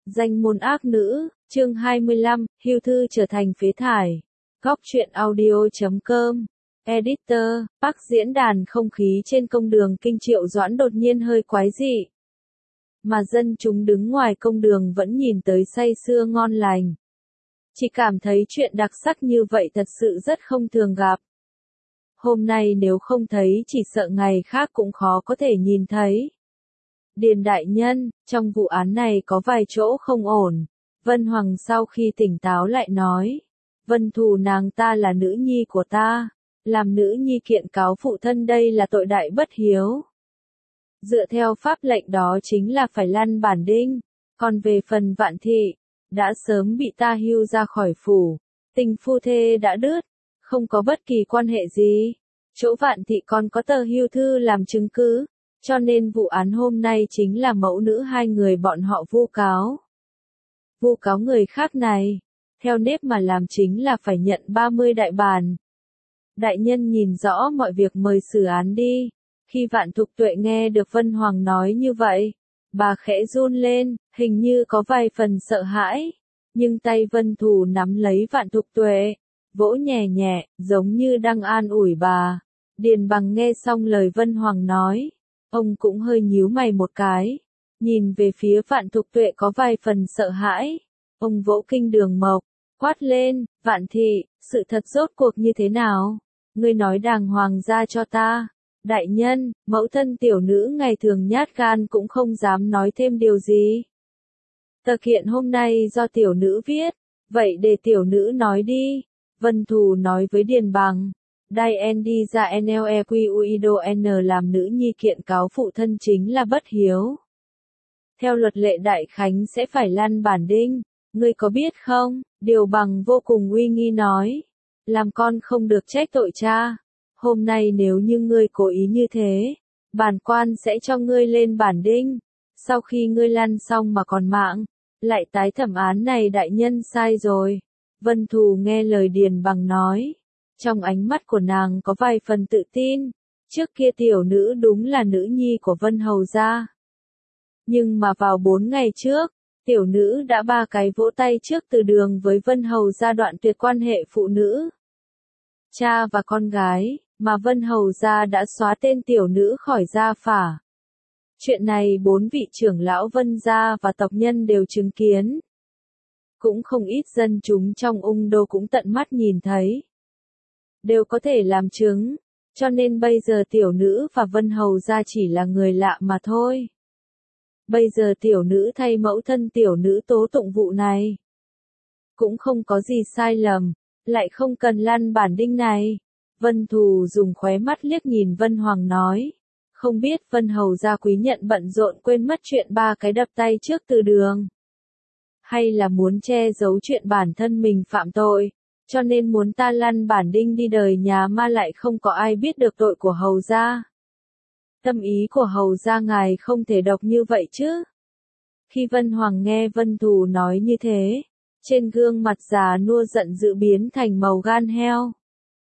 Danh môn ác nữ, chương 25, hưu thư trở thành phế thải. Góc truyện audio.com. Editor, Bắc diễn đàn không khí trên công đường Kinh Triệu Doãn đột nhiên hơi quái dị. Mà dân chúng đứng ngoài công đường vẫn nhìn tới say sưa ngon lành. Chỉ cảm thấy chuyện đặc sắc như vậy thật sự rất không thường gặp. Hôm nay nếu không thấy chỉ sợ ngày khác cũng khó có thể nhìn thấy. Điền đại nhân, trong vụ án này có vài chỗ không ổn. Vân Hoàng sau khi tỉnh táo lại nói. Vân Thù nàng ta là nữ nhi của ta. Làm nữ nhi kiện cáo phụ thân đây là tội đại bất hiếu. Dựa theo pháp lệnh đó chính là phải lăn bản đinh. Còn về phần Vạn Thị, đã sớm bị ta hưu ra khỏi phủ. Tình phu thê đã đứt, không có bất kỳ quan hệ gì. Chỗ Vạn Thị còn có tờ hưu thư làm chứng cứ. Cho nên vụ án hôm nay chính là mẫu nữ hai người bọn họ vu cáo. Vu cáo người khác này, theo nếp mà làm chính là phải nhận 30 đại bản. Đại nhân nhìn rõ mọi việc mời xử án đi. Khi Vạn Thục Tuệ nghe được Vân Hoàng nói như vậy, bà khẽ run lên, hình như có vài phần sợ hãi. Nhưng tay Vân Thù nắm lấy Vạn Thục Tuệ, vỗ nhẹ nhẹ, giống như đang an ủi bà. Điền Bằng nghe xong lời Vân Hoàng nói. Ông cũng hơi nhíu mày một cái, nhìn về phía Vạn Thục Tuệ có vài phần sợ hãi. Ông vỗ kinh đường mộc, quát lên, Vạn Thị, sự thật rốt cuộc như thế nào? Ngươi nói đàng hoàng ra cho ta. Đại nhân, mẫu thân tiểu nữ ngày thường nhát gan cũng không dám nói thêm điều gì. Tờ kiện hôm nay do tiểu nữ viết, vậy để tiểu nữ nói đi. Vân Thù nói với Điền Bằng. Đai N đi ra NLEQUIDO N làm nữ nhi kiện cáo phụ thân chính là bất hiếu. Theo luật lệ Đại Khánh sẽ phải lăn bản đinh, ngươi có biết không? Điều Bằng vô cùng uy nghi nói. Làm con không được trách tội cha. Hôm nay nếu như ngươi cố ý như thế, bản quan sẽ cho ngươi lên bản đinh. Sau khi ngươi lăn xong mà còn mạng, lại tái thẩm án này đại nhân sai rồi. Vân Thù nghe lời Điền Bằng nói. Trong ánh mắt của nàng có vài phần tự tin, trước kia tiểu nữ đúng là nữ nhi của Vân Hầu gia. Nhưng mà vào 4 ngày trước, tiểu nữ đã 3 cái vỗ tay trước từ đường với Vân Hầu gia đoạn tuyệt quan hệ phụ nữ. Cha và con gái, mà Vân Hầu gia đã xóa tên tiểu nữ khỏi gia phả. Chuyện này 4 vị trưởng lão Vân gia và tộc nhân đều chứng kiến. Cũng không ít dân chúng trong Ung Đô cũng tận mắt nhìn thấy. Đều có thể làm chứng, cho nên bây giờ tiểu nữ và Vân Hầu gia chỉ là người lạ mà thôi. Bây giờ tiểu nữ thay mẫu thân tiểu nữ tố tụng vụ này. Cũng không có gì sai lầm, lại không cần lăn bản đinh này. Vân Thù dùng khóe mắt liếc nhìn Vân Hoàng nói. Không biết Vân Hầu gia quý nhận bận rộn quên mất chuyện 3 cái đập tay trước từ đường. Hay là muốn che giấu chuyện bản thân mình phạm tội. Cho nên muốn ta lăn bản đinh đi đời nhà ma lại không có ai biết được tội của Hầu gia. Tâm ý của Hầu gia ngài không thể độc như vậy chứ. Khi Vân Hoàng nghe Vân Thù nói như thế, trên gương mặt già nua giận dữ biến thành màu gan heo.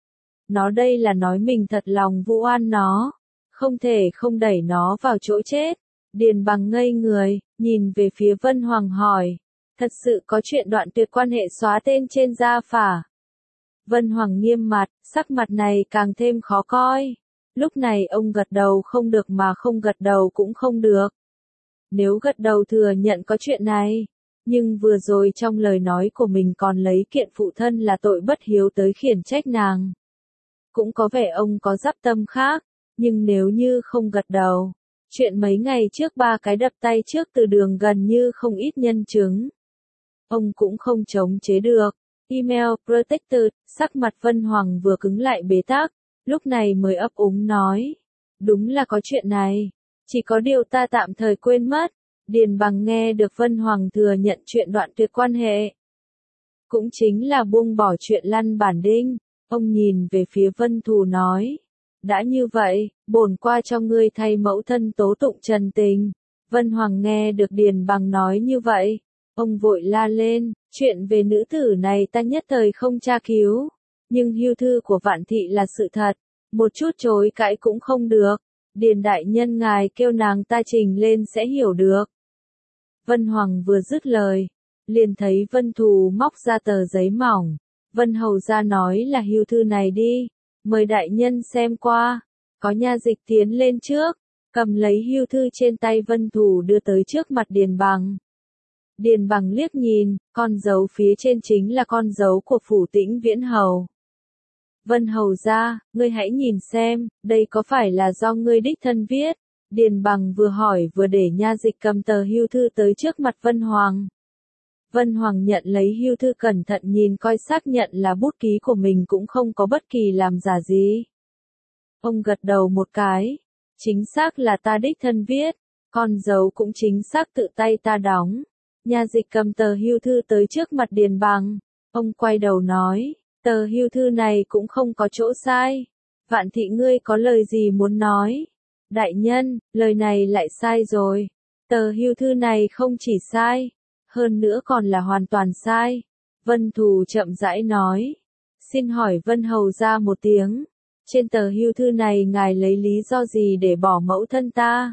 Nó đây là nói mình thật lòng vu oan nó, không thể không đẩy nó vào chỗ chết. Điền Bằng ngây người, nhìn về phía Vân Hoàng hỏi, thật sự có chuyện đoạn tuyệt quan hệ xóa tên trên gia phả? Vân Hoàng nghiêm mặt, sắc mặt này càng thêm khó coi. Lúc này ông gật đầu không được mà không gật đầu cũng không được. Nếu gật đầu thừa nhận có chuyện này, nhưng vừa rồi trong lời nói của mình còn lấy kiện phụ thân là tội bất hiếu tới khiển trách nàng. Cũng có vẻ ông có dắp tâm khác, nhưng nếu như không gật đầu, chuyện mấy ngày trước 3 cái đập tay trước từ đường gần như không ít nhân chứng. Ông cũng không chống chế được. Email Protected, sắc mặt Vân Hoàng vừa cứng lại bế tắc, lúc này mới ấp úng nói. Đúng là có chuyện này, chỉ có điều ta tạm thời quên mất. Điền Bằng nghe được Vân Hoàng thừa nhận chuyện đoạn tuyệt quan hệ. Cũng chính là buông bỏ chuyện lăn bản đinh, ông nhìn về phía Vân Thù nói. Đã như vậy, bổn qua cho ngươi thay mẫu thân tố tụng trần tình. Vân Hoàng nghe được Điền Bằng nói như vậy. Ông vội la lên, chuyện về nữ tử này ta nhất thời không tra cứu. Nhưng hưu thư của Vạn Thị là sự thật, một chút chối cãi cũng không được. Điền đại nhân ngài kêu nàng ta trình lên sẽ hiểu được. Vân Hoàng vừa dứt lời, liền thấy Vân Thù móc ra tờ giấy mỏng. Vân hầu ra nói là hưu thư này đi, mời đại nhân xem qua. Có nha dịch tiến lên trước, cầm lấy hưu thư trên tay Vân Thù đưa tới trước mặt Điền Bằng. Điền Bằng liếc nhìn, con dấu phía trên chính là con dấu của phủ Tĩnh Viễn Hầu. Vân hầu ra, ngươi hãy nhìn xem, đây có phải là do ngươi đích thân viết? Điền Bằng vừa hỏi vừa để nha dịch cầm tờ hưu thư tới trước mặt Vân Hoàng. Vân Hoàng nhận lấy hưu thư cẩn thận nhìn coi xác nhận là bút ký của mình cũng không có bất kỳ làm giả gì. Ông gật đầu một cái, chính xác là ta đích thân viết, con dấu cũng chính xác tự tay ta đóng. Nha dịch cầm tờ hưu thư tới trước mặt Điền Bằng, ông quay đầu nói, tờ hưu thư này cũng không có chỗ sai. Vạn thị ngươi có lời gì muốn nói? Đại nhân, lời này lại sai rồi. Tờ hưu thư này không chỉ sai, hơn nữa còn là hoàn toàn sai. Vân Thù chậm rãi nói, xin hỏi Vân hầu ra một tiếng, trên tờ hưu thư này ngài lấy lý do gì để bỏ mẫu thân ta?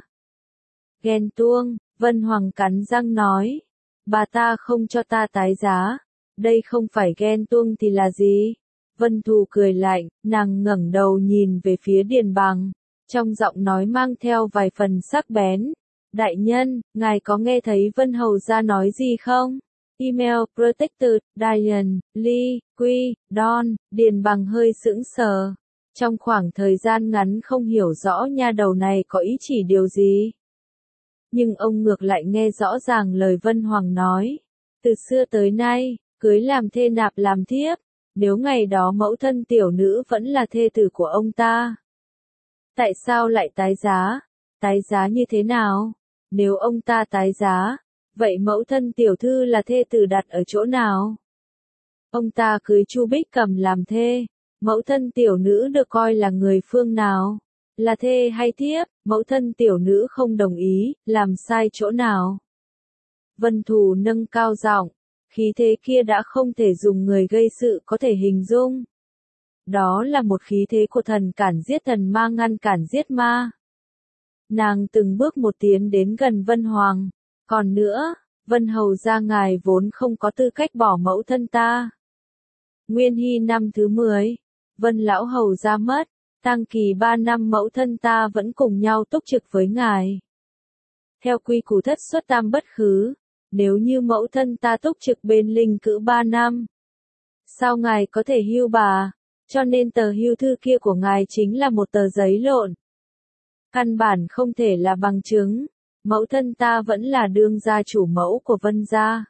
Ghen tuông, Vân Hoàng cắn răng nói, bà ta không cho ta tái giá, đây không phải ghen tuông thì là gì? Vân Thù cười lạnh, nàng ngẩng đầu nhìn về phía Điền Bằng, trong giọng nói mang theo vài phần sắc bén. Đại nhân, ngài có nghe thấy Vân hầu ra nói gì không? Email Protected, Diane, Lee, Quy, Don. Điền Bằng hơi sững sờ. Trong khoảng thời gian ngắn không hiểu rõ nha đầu này có ý chỉ điều gì. Nhưng ông ngược lại nghe rõ ràng lời Vân Hoàng nói. Từ xưa tới nay, cưới làm thê nạp làm thiếp. Nếu ngày đó mẫu thân tiểu nữ vẫn là thê tử của ông ta, tại sao lại tái giá? Tái giá như thế nào? Nếu ông ta tái giá, vậy mẫu thân tiểu thư là thê tử đặt ở chỗ nào? Ông ta cưới Chu Bích Cầm làm thê, mẫu thân tiểu nữ được coi là người phương nào? Là thê hay thiếp? Mẫu thân tiểu nữ không đồng ý, làm sai chỗ nào? Vân Thù nâng cao giọng, khí thế kia đã không thể dùng người gây sự có thể hình dung. Đó là một khí thế của thần cản giết thần ma ngăn cản giết ma. Nàng từng bước một tiến đến gần Vân Hoàng. Còn nữa, Vân hầu ra ngài vốn không có tư cách bỏ mẫu thân ta. Nguyên Hy năm thứ 10, Vân lão hầu ra mất, tang kỳ 3 năm mẫu thân ta vẫn cùng nhau túc trực với ngài. Theo quy củ thất xuất tam bất khứ, nếu như mẫu thân ta túc trực bên linh cữu 3 năm, sao ngài có thể hưu bà? Cho nên tờ hưu thư kia của ngài chính là một tờ giấy lộn. Căn bản không thể là bằng chứng, mẫu thân ta vẫn là đương gia chủ mẫu của Vân gia.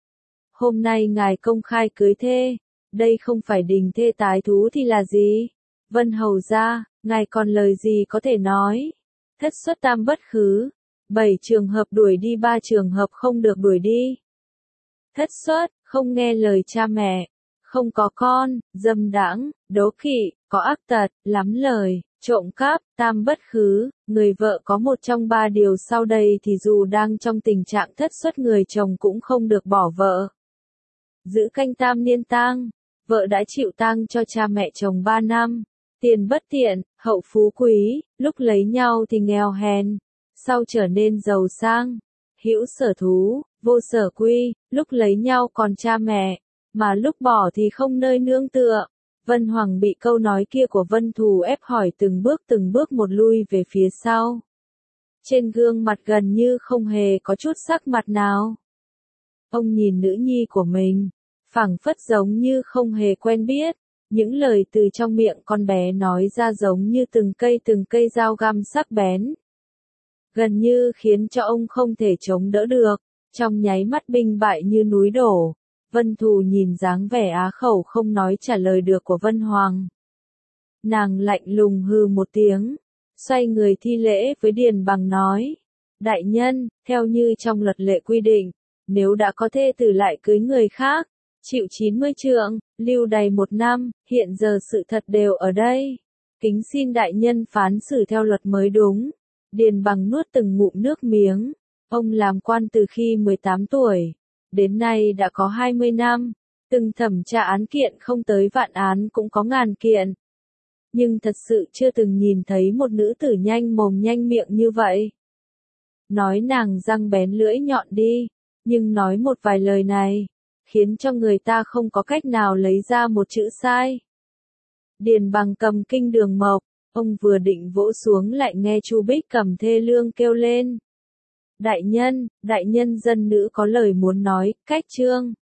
Hôm nay ngài công khai cưới thê, đây không phải đình thê tái thú thì là gì? Vân hầu gia, ngài còn lời gì có thể nói? Thất xuất tam bất khứ, 7 trường hợp đuổi đi 3 trường hợp không được đuổi đi. Thất xuất, không nghe lời cha mẹ, không có con, dâm đãng, đố kỵ, có ác tật, lắm lời, trộm cắp, tam bất khứ, người vợ có một trong 3 điều sau đây thì dù đang trong tình trạng thất xuất người chồng cũng không được bỏ vợ. Giữ canh tam niên tang, vợ đã chịu tang cho cha mẹ chồng 3 năm, tiền bất tiện, hậu phú quý, lúc lấy nhau thì nghèo hèn, sau trở nên giàu sang, hữu sở thú, vô sở quy, lúc lấy nhau còn cha mẹ, mà lúc bỏ thì không nơi nương tựa. Vân Hoàng bị câu nói kia của Vân Thù ép hỏi từng bước một lui về phía sau. Trên gương mặt gần như không hề có chút sắc mặt nào. Ông nhìn nữ nhi của mình, phảng phất giống như không hề quen biết. Những lời từ trong miệng con bé nói ra giống như từng cây dao găm sắc bén. Gần như khiến cho ông không thể chống đỡ được, trong nháy mắt binh bại như núi đổ. Vân Thù nhìn dáng vẻ á khẩu không nói trả lời được của Vân Hoàng. Nàng lạnh lùng hừ một tiếng, xoay người thi lễ với Điền Bằng nói. Đại nhân, theo như trong luật lệ quy định, nếu đã có thê tử lại cưới người khác, chịu 90 trượng, lưu đày 1 năm, hiện giờ sự thật đều ở đây. Kính xin đại nhân phán xử theo luật mới đúng. Điền Bằng nuốt từng ngụm nước miếng. Ông làm quan từ khi 18 tuổi. Đến nay đã có 20 năm, từng thẩm tra án kiện không tới vạn án cũng có ngàn kiện. Nhưng thật sự chưa từng nhìn thấy một nữ tử nhanh mồm nhanh miệng như vậy. nói nàng răng bén lưỡi nhọn đi, nhưng nói một vài lời này, khiến cho người ta không có cách nào lấy ra một chữ sai. Điền Bằng cầm kinh đường mộc, ông vừa định vỗ xuống lại nghe Chu Bích cầm thê lương kêu lên. Đại nhân dân nữ có lời muốn nói, cách trương.